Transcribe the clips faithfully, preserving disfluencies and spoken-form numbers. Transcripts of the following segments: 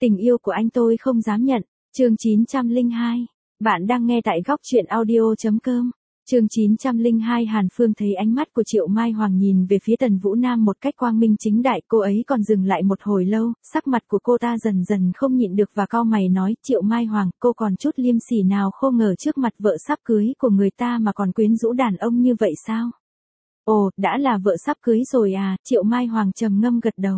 Tình yêu của anh tôi không dám nhận. Chương chín trăm lẻ hai. Bạn đang nghe tại góc truyện audio chấm com. Chương chín trăm lẻ hai. Hàn Phương thấy ánh mắt của Triệu Mai Hoàng nhìn về phía Tần Vũ Nam một cách quang minh chính đại, cô ấy còn dừng lại một hồi lâu, sắc mặt của cô ta dần dần không nhịn được và cau mày nói, Triệu Mai Hoàng, cô còn chút liêm sỉ nào không ngờ trước mặt vợ sắp cưới của người ta mà còn quyến rũ đàn ông như vậy sao? Ồ, đã là vợ sắp cưới rồi à, Triệu Mai Hoàng trầm ngâm gật đầu.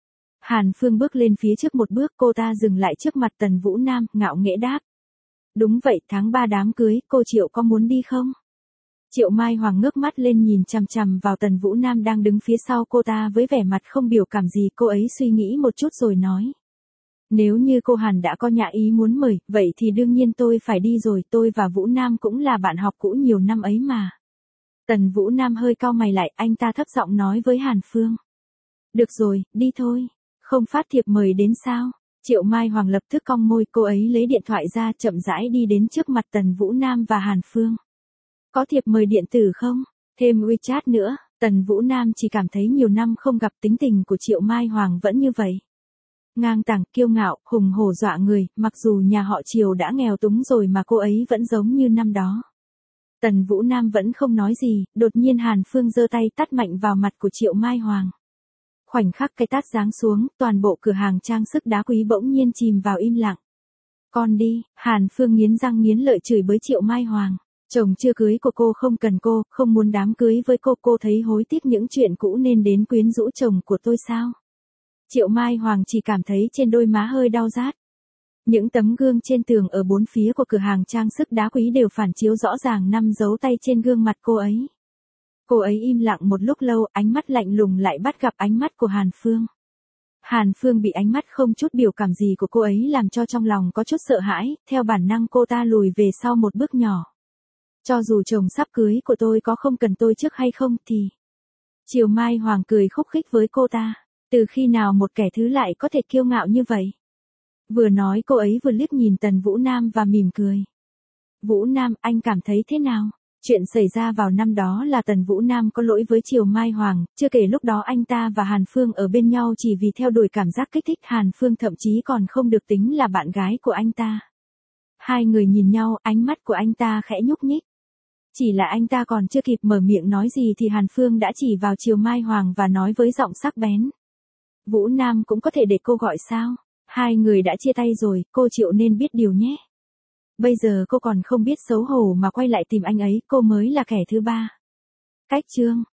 Hàn Phương bước lên phía trước một bước, cô ta dừng lại trước mặt Tần Vũ Nam, ngạo nghễ đáp. Đúng vậy, tháng ba đám cưới, cô Triệu có muốn đi không? Triệu Mai Hoàng ngước mắt lên nhìn chằm chằm vào Tần Vũ Nam đang đứng phía sau cô ta với vẻ mặt không biểu cảm gì, cô ấy suy nghĩ một chút rồi nói. Nếu như cô Hàn đã có nhã ý muốn mời, vậy thì đương nhiên tôi phải đi rồi, tôi và Vũ Nam cũng là bạn học cũ nhiều năm ấy mà. Tần Vũ Nam hơi cau mày lại, anh ta thấp giọng nói với Hàn Phương. Được rồi, đi thôi. Không phát thiệp mời đến sao? Triệu Mai Hoàng lập tức cong môi, cô ấy lấy điện thoại ra chậm rãi đi đến trước mặt Tần Vũ Nam và Hàn Phương. Có thiệp mời điện tử không? Thêm WeChat nữa. Tần Vũ Nam chỉ cảm thấy nhiều năm không gặp tính tình của Triệu Mai Hoàng vẫn như vậy. Ngang tàng, kiêu ngạo, hùng hổ dọa người, mặc dù nhà họ Triều đã nghèo túng rồi mà cô ấy vẫn giống như năm đó. Tần Vũ Nam vẫn không nói gì, đột nhiên Hàn Phương giơ tay tát mạnh vào mặt của Triệu Mai Hoàng. Khoảnh khắc cái tát giáng xuống, toàn bộ cửa hàng trang sức đá quý bỗng nhiên chìm vào im lặng. Con đi, Hàn Phương nghiến răng nghiến lợi chửi bới Triệu Mai Hoàng. Chồng chưa cưới của cô không cần cô, không muốn đám cưới với cô, cô thấy hối tiếc những chuyện cũ nên đến quyến rũ chồng của tôi sao? Triệu Mai Hoàng chỉ cảm thấy trên đôi má hơi đau rát. Những tấm gương trên tường ở bốn phía của cửa hàng trang sức đá quý đều phản chiếu rõ ràng năm dấu tay trên gương mặt cô ấy. Cô ấy im lặng một lúc lâu, ánh mắt lạnh lùng lại bắt gặp ánh mắt của Hàn Phương. Hàn Phương bị ánh mắt không chút biểu cảm gì của cô ấy làm cho trong lòng có chút sợ hãi, theo bản năng cô ta lùi về sau một bước nhỏ. Cho dù chồng sắp cưới của tôi có không cần tôi trước hay không thì... Triệu Mai Hoàng cười khúc khích với cô ta. Từ khi nào một kẻ thứ lại có thể kiêu ngạo như vậy? Vừa nói cô ấy vừa liếc nhìn Tần Vũ Nam và mỉm cười. Vũ Nam, anh cảm thấy thế nào? Chuyện xảy ra vào năm đó là Tần Vũ Nam có lỗi với Triệu Mai Hoàng, chưa kể lúc đó anh ta và Hàn Phương ở bên nhau chỉ vì theo đuổi cảm giác kích thích, Hàn Phương thậm chí còn không được tính là bạn gái của anh ta. Hai người nhìn nhau, ánh mắt của anh ta khẽ nhúc nhích. Chỉ là anh ta còn chưa kịp mở miệng nói gì thì Hàn Phương đã chỉ vào Triệu Mai Hoàng và nói với giọng sắc bén. Vũ Nam cũng có thể để cô gọi sao? Hai người đã chia tay rồi, cô Triệu nên biết điều nhé. Bây giờ cô còn không biết xấu hổ mà quay lại tìm anh ấy, cô mới là kẻ thứ ba. Cách chương.